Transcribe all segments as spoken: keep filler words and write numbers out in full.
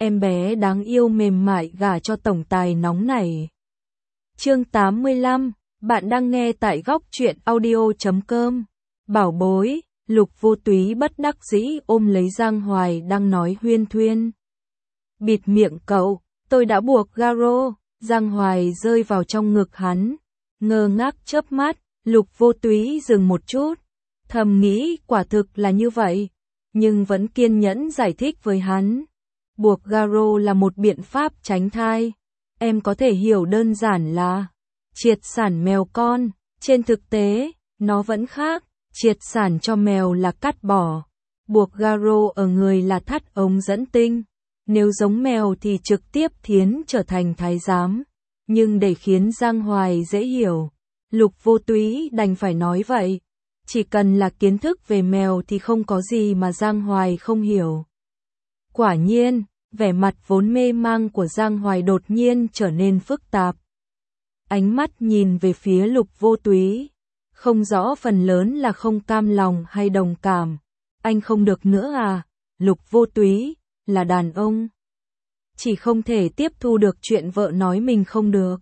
em bé đáng yêu mềm mại gả cho tổng tài nóng này. Chương tám mươi lăm, bạn đang nghe tại góc truyện audio chấm com. Bảo bối, Lục Vô Túy bất đắc dĩ ôm lấy Giang Hoài đang nói huyên thuyên. Bịt miệng cậu, tôi đã buộc garo. Giang Hoài rơi vào trong ngực hắn, ngơ ngác chớp mắt. Lục Vô Túy dừng một chút, thầm nghĩ quả thực là như vậy, nhưng vẫn kiên nhẫn giải thích với hắn. Buộc garo là một biện pháp tránh thai. Em có thể hiểu đơn giản là triệt sản mèo con, trên thực tế, nó vẫn khác. Triệt sản cho mèo là cắt bỏ, buộc garo ở người là thắt ống dẫn tinh. Nếu giống mèo thì trực tiếp thiến trở thành thái giám. Nhưng để khiến Giang Hoài dễ hiểu, Lục Vô Túy đành phải nói vậy. Chỉ cần là kiến thức về mèo thì không có gì mà Giang Hoài không hiểu. Quả nhiên, vẻ mặt vốn mê mang của Giang Hoài đột nhiên trở nên phức tạp. Ánh mắt nhìn về phía Lục Vô Túy, không rõ phần lớn là không cam lòng hay đồng cảm. Anh không được nữa à? Lục Vô Túy là đàn ông, chỉ không thể tiếp thu được chuyện vợ nói mình không được.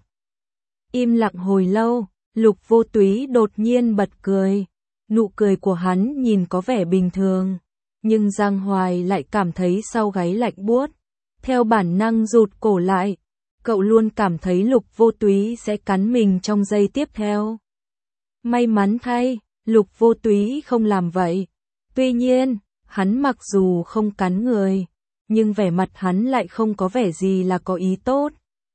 Im lặng hồi lâu, Lục Vô Túy đột nhiên bật cười. Nụ cười của hắn nhìn có vẻ bình thường, nhưng Giang Hoài lại cảm thấy sau gáy lạnh buốt. Theo bản năng rụt cổ lại, cậu luôn cảm thấy Lục Vô Túy sẽ cắn mình trong giây tiếp theo. May mắn thay, Lục Vô Túy không làm vậy. Tuy nhiên, hắn mặc dù không cắn người, nhưng vẻ mặt hắn lại không có vẻ gì là có ý tốt.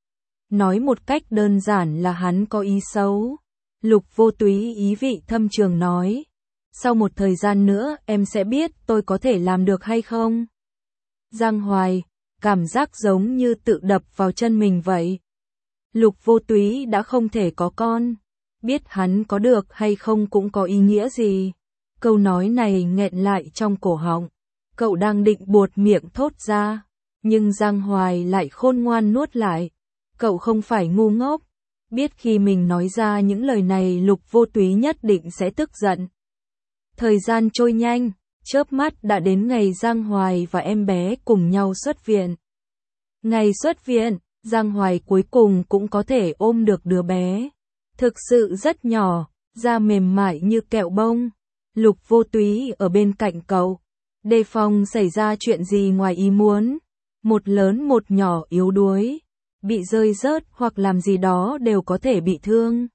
Nói một cách đơn giản là hắn có ý xấu. Lục Vô Túy ý vị thâm trường nói, sau một thời gian nữa em sẽ biết tôi có thể làm được hay không. Giang Hoài, cảm giác giống như tự đập vào chân mình vậy. Lục Vô Túy đã không thể có con, biết hắn có được hay không cũng có ý nghĩa gì. Câu nói này nghẹn lại trong cổ họng, cậu đang định buột miệng thốt ra, nhưng Giang Hoài lại khôn ngoan nuốt lại. Cậu không phải ngu ngốc, biết khi mình nói ra những lời này Lục Vô Túy nhất định sẽ tức giận. Thời gian trôi nhanh, chớp mắt đã đến ngày Giang Hoài và em bé cùng nhau xuất viện. Ngày xuất viện, Giang Hoài cuối cùng cũng có thể ôm được đứa bé. Thực sự rất nhỏ, da mềm mại như kẹo bông. Lục Vô Túy ở bên cạnh cậu, đề phòng xảy ra chuyện gì ngoài ý muốn. Một lớn một nhỏ yếu đuối, bị rơi rớt hoặc làm gì đó đều có thể bị thương.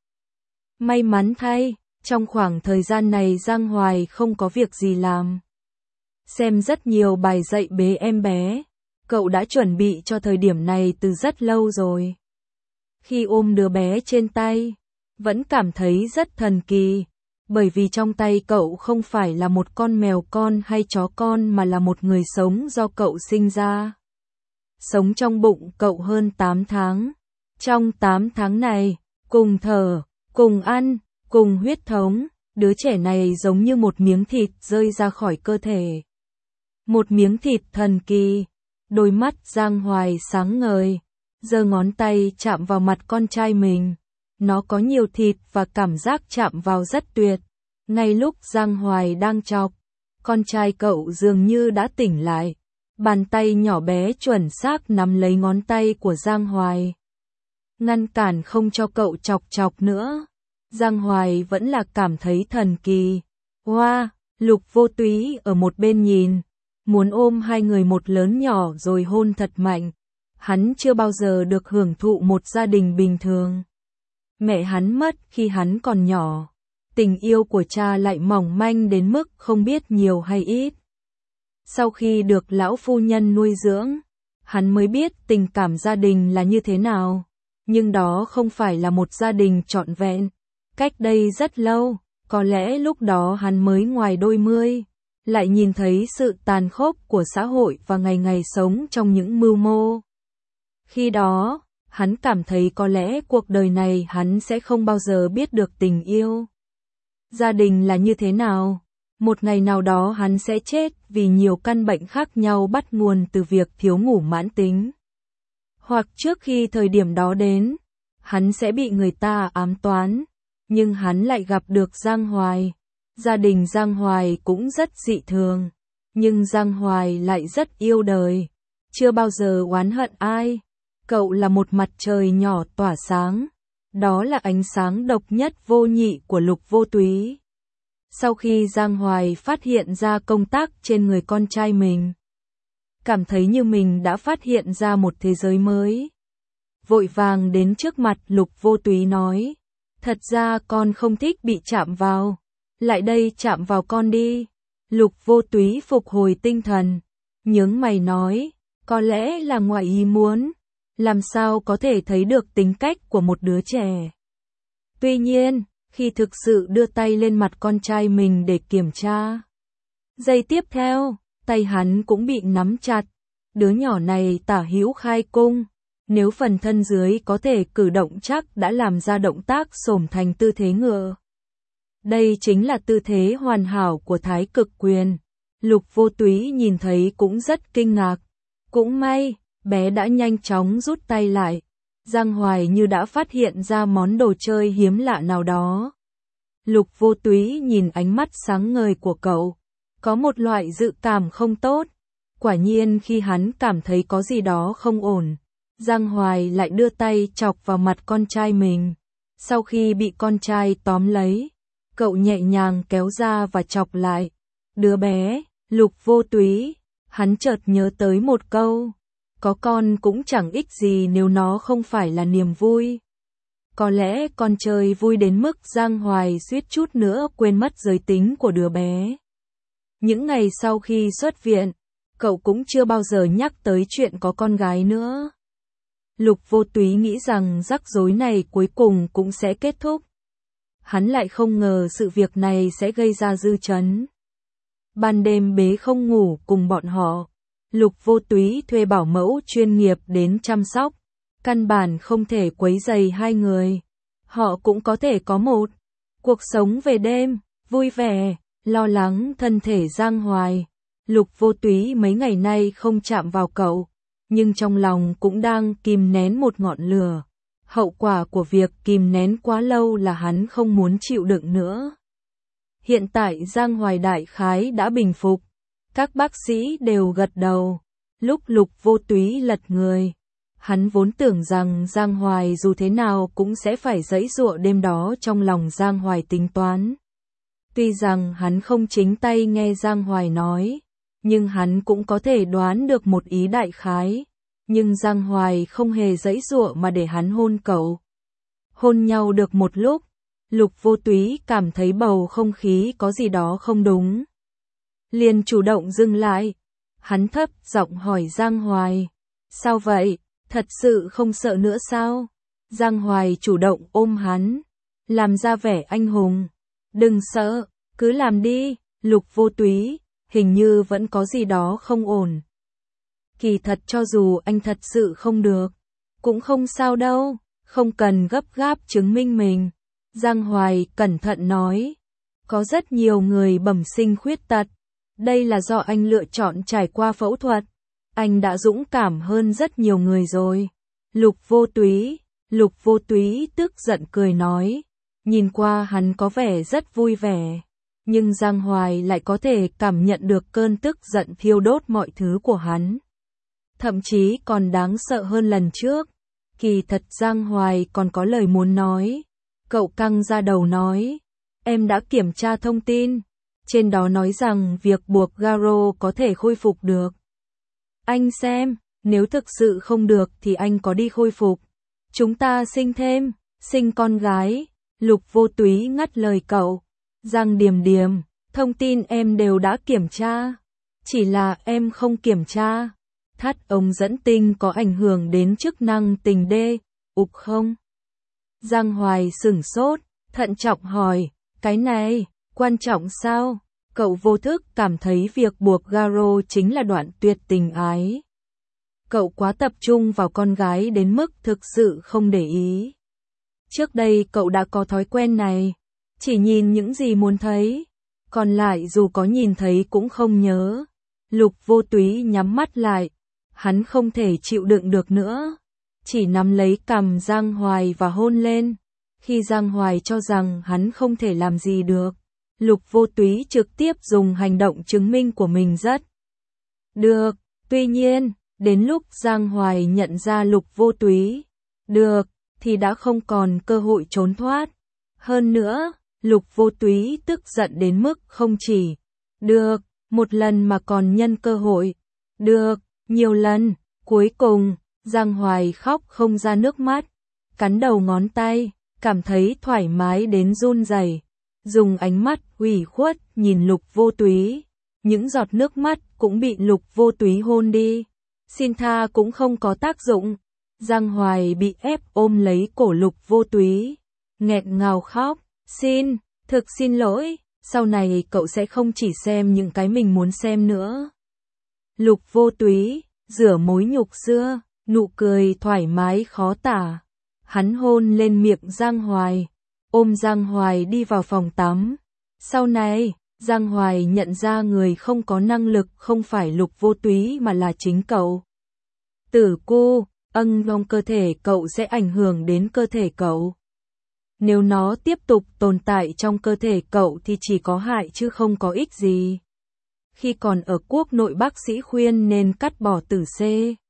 May mắn thay, trong khoảng thời gian này Giang Hoài không có việc gì làm. Xem rất nhiều bài dạy bế em bé, cậu đã chuẩn bị cho thời điểm này từ rất lâu rồi. Khi ôm đứa bé trên tay, vẫn cảm thấy rất thần kỳ, bởi vì trong tay cậu không phải là một con mèo con hay chó con mà là một người sống do cậu sinh ra. Sống trong bụng cậu hơn tám tháng. Trong tám tháng này, cùng thở, cùng ăn, cùng huyết thống, đứa trẻ này giống như một miếng thịt rơi ra khỏi cơ thể. Một miếng thịt thần kỳ. Đôi mắt Giang Hoài sáng ngời, giơ ngón tay chạm vào mặt con trai mình. Nó có nhiều thịt và cảm giác chạm vào rất tuyệt. Ngay lúc Giang Hoài đang chọc, con trai cậu dường như đã tỉnh lại. Bàn tay nhỏ bé chuẩn xác nắm lấy ngón tay của Giang Hoài, ngăn cản không cho cậu chọc chọc nữa. Giang Hoài vẫn là cảm thấy thần kỳ. Wow, Lục Vô Túy ở một bên nhìn, muốn ôm hai người một lớn nhỏ rồi hôn thật mạnh. Hắn chưa bao giờ được hưởng thụ một gia đình bình thường. Mẹ hắn mất khi hắn còn nhỏ. Tình yêu của cha lại mỏng manh đến mức không biết nhiều hay ít. Sau khi được lão phu nhân nuôi dưỡng, hắn mới biết tình cảm gia đình là như thế nào. Nhưng đó không phải là một gia đình trọn vẹn. Cách đây rất lâu, có lẽ lúc đó hắn mới ngoài đôi mươi, lại nhìn thấy sự tàn khốc của xã hội và ngày ngày sống trong những mưu mô. Khi đó, hắn cảm thấy có lẽ cuộc đời này hắn sẽ không bao giờ biết được tình yêu. Gia đình là như thế nào? Một ngày nào đó hắn sẽ chết vì nhiều căn bệnh khác nhau bắt nguồn từ việc thiếu ngủ mãn tính. Hoặc trước khi thời điểm đó đến, hắn sẽ bị người ta ám toán. Nhưng hắn lại gặp được Giang Hoài. Gia đình Giang Hoài cũng rất dị thường. Nhưng Giang Hoài lại rất yêu đời. chưa bao giờ oán hận ai. Cậu là một mặt trời nhỏ tỏa sáng. Đó là ánh sáng độc nhất vô nhị của Lục Vô Túy. Sau khi Giang Hoài phát hiện ra công tác trên người con trai mình, cảm thấy như mình đã phát hiện ra một thế giới mới. Vội vàng đến trước mặt Lục Vô Túy nói, thật ra con không thích bị chạm vào, lại đây chạm vào con đi. Lục Vô Túy phục hồi tinh thần, nhướng mày nói, có lẽ là ngoài ý muốn, làm sao có thể thấy được tính cách của một đứa trẻ. Tuy nhiên, khi thực sự đưa tay lên mặt con trai mình để kiểm tra, giây tiếp theo, tay hắn cũng bị nắm chặt. Đứa nhỏ này tả hữu khai cung, nếu phần thân dưới có thể cử động chắc đã làm ra động tác xổm thành tư thế ngựa. Đây chính là tư thế hoàn hảo của Thái Cực Quyền. Lục Vô Túy nhìn thấy cũng rất kinh ngạc. Cũng may, bé đã nhanh chóng rút tay lại. Giang Hoài như đã phát hiện ra món đồ chơi hiếm lạ nào đó. Lục Vô Túy nhìn ánh mắt sáng ngời của cậu, có một loại dự cảm không tốt. Quả nhiên khi hắn cảm thấy có gì đó không ổn, Giang Hoài lại đưa tay chọc vào mặt con trai mình. Sau khi bị con trai tóm lấy, cậu nhẹ nhàng kéo ra và chọc lại. Đứa bé, Lục Vô Túy, hắn chợt nhớ tới một câu, có con cũng chẳng ích gì nếu nó không phải là niềm vui. Có lẽ con chơi vui đến mức Giang Hoài suýt chút nữa quên mất giới tính của đứa bé. Những ngày sau khi xuất viện, cậu cũng chưa bao giờ nhắc tới chuyện có con gái nữa. Lục Vô Túy nghĩ rằng rắc rối này cuối cùng cũng sẽ kết thúc. Hắn lại không ngờ sự việc này sẽ gây ra dư chấn. Ban đêm bế không ngủ cùng bọn họ, Lục Vô Túy thuê bảo mẫu chuyên nghiệp đến chăm sóc, căn bản không thể quấy rầy hai người. Họ cũng có thể có một cuộc sống về đêm, vui vẻ, lo lắng thân thể Giang Hoài. Lục Vô Túy mấy ngày nay không chạm vào cậu, nhưng trong lòng cũng đang kìm nén một ngọn lửa. Hậu quả của việc kìm nén quá lâu là hắn không muốn chịu đựng nữa. Hiện tại Giang Hoài đại khái đã bình phục, các bác sĩ đều gật đầu. Lúc Lục Vô Túy lật người, hắn vốn tưởng rằng Giang Hoài dù thế nào cũng sẽ phải giãy giụa đêm đó, trong lòng Giang Hoài tính toán. Tuy rằng hắn không chính tay nghe Giang Hoài nói, nhưng hắn cũng có thể đoán được một ý đại khái. Nhưng Giang Hoài không hề giãy giụa mà để hắn hôn cậu. Hôn nhau được một lúc, Lục Vô Túy cảm thấy bầu không khí có gì đó không đúng. Liền chủ động dừng lại. Hắn thấp giọng hỏi Giang Hoài, sao vậy, thật sự không sợ nữa sao? Giang Hoài chủ động ôm hắn, làm ra vẻ anh hùng. Đừng sợ, cứ làm đi. Lục Vô Túy, hình như vẫn có gì đó không ổn. Kỳ thật cho dù anh thật sự không được, cũng không sao đâu, không cần gấp gáp chứng minh mình. Giang Hoài cẩn thận nói, có rất nhiều người bẩm sinh khuyết tật, đây là do anh lựa chọn trải qua phẫu thuật. Anh đã dũng cảm hơn rất nhiều người rồi. Lục Vô Túy, Lục Vô Túy tức giận cười nói, nhìn qua hắn có vẻ rất vui vẻ, nhưng Giang Hoài lại có thể cảm nhận được cơn tức giận thiêu đốt mọi thứ của hắn. Thậm chí còn đáng sợ hơn lần trước. Kỳ thật Giang Hoài còn có lời muốn nói. Cậu căng ra đầu nói, em đã kiểm tra thông tin, trên đó nói rằng việc buộc Garo có thể khôi phục được. Anh xem, nếu thực sự không được thì anh có đi khôi phục. Chúng ta sinh thêm, sinh con gái. Lục Vô Túy ngắt lời cậu. Giang Điềm Điềm, thông tin em đều đã kiểm tra, chỉ là em không kiểm tra. Thắt ống dẫn tinh có ảnh hưởng đến chức năng tình đê, ục không? Giang Hoài sửng sốt, thận trọng hỏi, cái này, quan trọng sao? Cậu vô thức cảm thấy việc buộc Garo chính là đoạn tuyệt tình ái. Cậu quá tập trung vào con gái đến mức thực sự không để ý. Trước đây cậu đã có thói quen này, chỉ nhìn những gì muốn thấy, còn lại dù có nhìn thấy cũng không nhớ. Lục Vô Túy nhắm mắt lại, hắn không thể chịu đựng được nữa, chỉ nắm lấy cằm Giang Hoài và hôn lên. Khi Giang Hoài cho rằng hắn không thể làm gì được, Lục Vô Túy trực tiếp dùng hành động chứng minh của mình rất được. Tuy nhiên, Đến lúc Giang Hoài nhận ra Lục Vô Túy, được, thì đã không còn cơ hội trốn thoát. Hơn nữa, Lục Vô Túy tức giận đến mức không chỉ được một lần mà còn nhân cơ hội được nhiều lần. Cuối cùng, Giang Hoài khóc không ra nước mắt, cắn đầu ngón tay, cảm thấy thoải mái đến run rẩy, dùng ánh mắt ủy khuất nhìn Lục Vô Túy. Những giọt nước mắt cũng bị Lục Vô Túy hôn đi. Xin tha cũng không có tác dụng. Giang Hoài bị ép ôm lấy cổ Lục Vô Túy, nghẹn ngào khóc, xin, thực xin lỗi, sau này cậu sẽ không chỉ xem những cái mình muốn xem nữa. Lục Vô Túy, rửa mối nhục xưa, nụ cười thoải mái khó tả. Hắn hôn lên miệng Giang Hoài, ôm Giang Hoài đi vào phòng tắm. Sau này, Giang Hoài nhận ra người không có năng lực không phải Lục Vô Túy mà là chính cậu. Tử cu, ân trong cơ thể cậu sẽ ảnh hưởng đến cơ thể cậu. Nếu nó tiếp tục tồn tại trong cơ thể cậu thì chỉ có hại chứ không có ích gì. Khi còn ở quốc nội bác sĩ khuyên nên cắt bỏ tử C.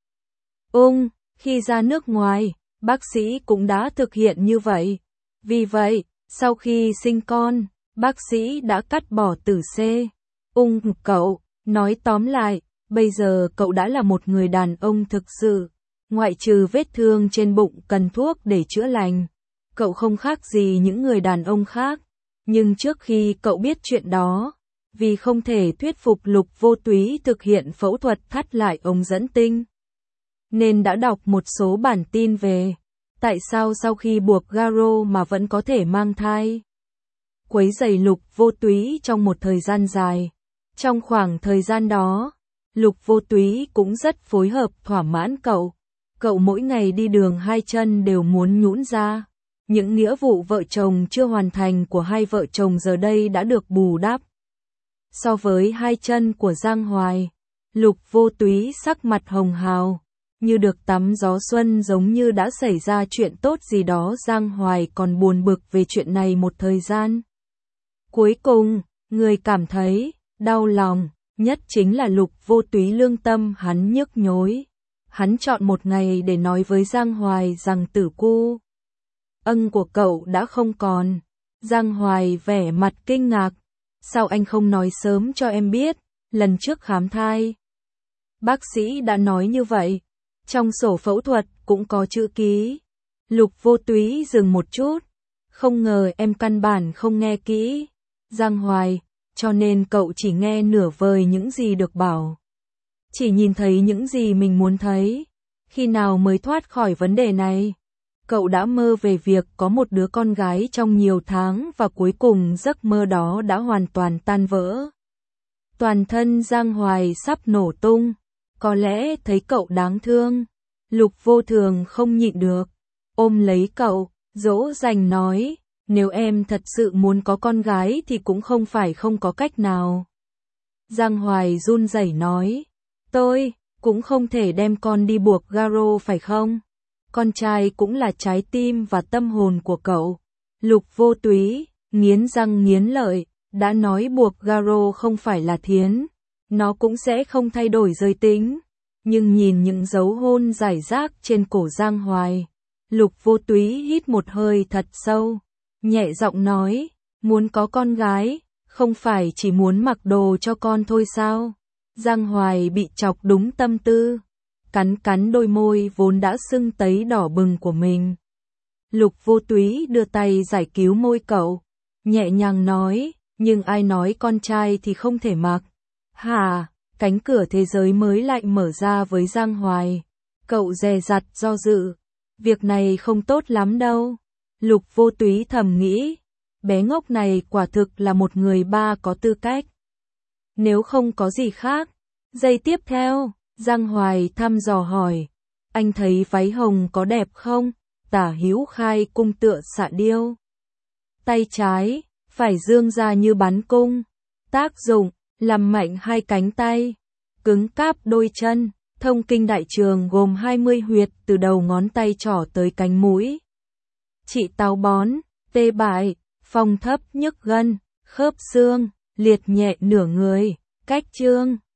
Ung, khi ra nước ngoài, bác sĩ cũng đã thực hiện như vậy. Vì vậy, sau khi sinh con, bác sĩ đã cắt bỏ tử C. Ung cậu. Nói tóm lại, bây giờ cậu đã là một người đàn ông thực sự. Ngoại trừ vết thương trên bụng cần thuốc để chữa lành, cậu không khác gì những người đàn ông khác. Nhưng trước khi cậu biết chuyện đó, vì không thể thuyết phục Lục Vô Túy thực hiện phẫu thuật thắt lại ống dẫn tinh, nên đã đọc một số bản tin về tại sao sau khi buộc Garo mà vẫn có thể mang thai. Quấy rầy Lục Vô Túy trong một thời gian dài. Trong khoảng thời gian đó, Lục Vô Túy cũng rất phối hợp thỏa mãn cậu. Cậu mỗi ngày đi đường hai chân đều muốn nhũn ra. Những nghĩa vụ vợ chồng chưa hoàn thành của hai vợ chồng giờ đây đã được bù đắp. So với hai chân của Giang Hoài, Lục Vô Túy sắc mặt hồng hào, như được tắm gió xuân, giống như đã xảy ra chuyện tốt gì đó. Giang Hoài còn buồn bực về chuyện này một thời gian. Cuối cùng, người cảm thấy đau lòng nhất chính là Lục Vô Túy. Lương tâm hắn nhức nhối. Hắn chọn một ngày để nói với Giang Hoài rằng tử cu ân của cậu đã không còn. Giang Hoài vẻ mặt kinh ngạc. Sao anh không nói sớm cho em biết, lần trước khám thai bác sĩ đã nói như vậy. Trong sổ phẫu thuật cũng có chữ ký. Lục Vô Túy dừng một chút. Không ngờ em căn bản không nghe kỹ. Giang Hoài, cho nên cậu chỉ nghe nửa vời những gì được bảo. Chỉ nhìn thấy những gì mình muốn thấy. Khi nào mới thoát khỏi vấn đề này? Cậu đã mơ về việc có một đứa con gái trong nhiều tháng và cuối cùng giấc mơ đó đã hoàn toàn tan vỡ. Toàn thân Giang Hoài sắp nổ tung. Có lẽ thấy cậu đáng thương, Lục Vô Thường không nhịn được, ôm lấy cậu, dỗ dành nói, nếu em thật sự muốn có con gái thì cũng không phải không có cách nào. Giang Hoài run rẩy nói, tôi cũng không thể đem con đi buộc Garo phải không? Con trai cũng là trái tim và tâm hồn của cậu. Lục Vô Túy, nghiến răng nghiến lợi, đã nói buộc Garo không phải là thiến. Nó cũng sẽ không thay đổi giới tính. Nhưng nhìn những dấu hôn rải rác trên cổ Giang Hoài, Lục Vô Túy hít một hơi thật sâu, nhẹ giọng nói, muốn có con gái, không phải chỉ muốn mặc đồ cho con thôi sao? Giang Hoài bị chọc đúng tâm tư, cắn cắn đôi môi vốn đã sưng tấy đỏ bừng của mình. Lục Vô Túy đưa tay giải cứu môi cậu, nhẹ nhàng nói, nhưng ai nói con trai thì không thể mặc? Hả? Cánh cửa thế giới mới lại mở ra với Giang Hoài. Cậu dè dặt do dự. Việc này không tốt lắm đâu. Lục Vô Túy thầm nghĩ. Bé ngốc này quả thực là một người ba có tư cách. Nếu không có gì khác. Giây tiếp theo, Giang Hoài thăm dò hỏi. Anh thấy váy hồng có đẹp không? Tả hữu khai cung tựa xạ điêu. Tay trái, phải dương ra như bắn cung. Tác dụng, làm mạnh hai cánh tay, cứng cáp đôi chân. Thông kinh đại trường gồm hai mươi huyệt từ đầu ngón tay trỏ tới cánh mũi. Trị táo bón, tê bại, phong thấp nhức gân, khớp xương, liệt nhẹ nửa người, cách chương.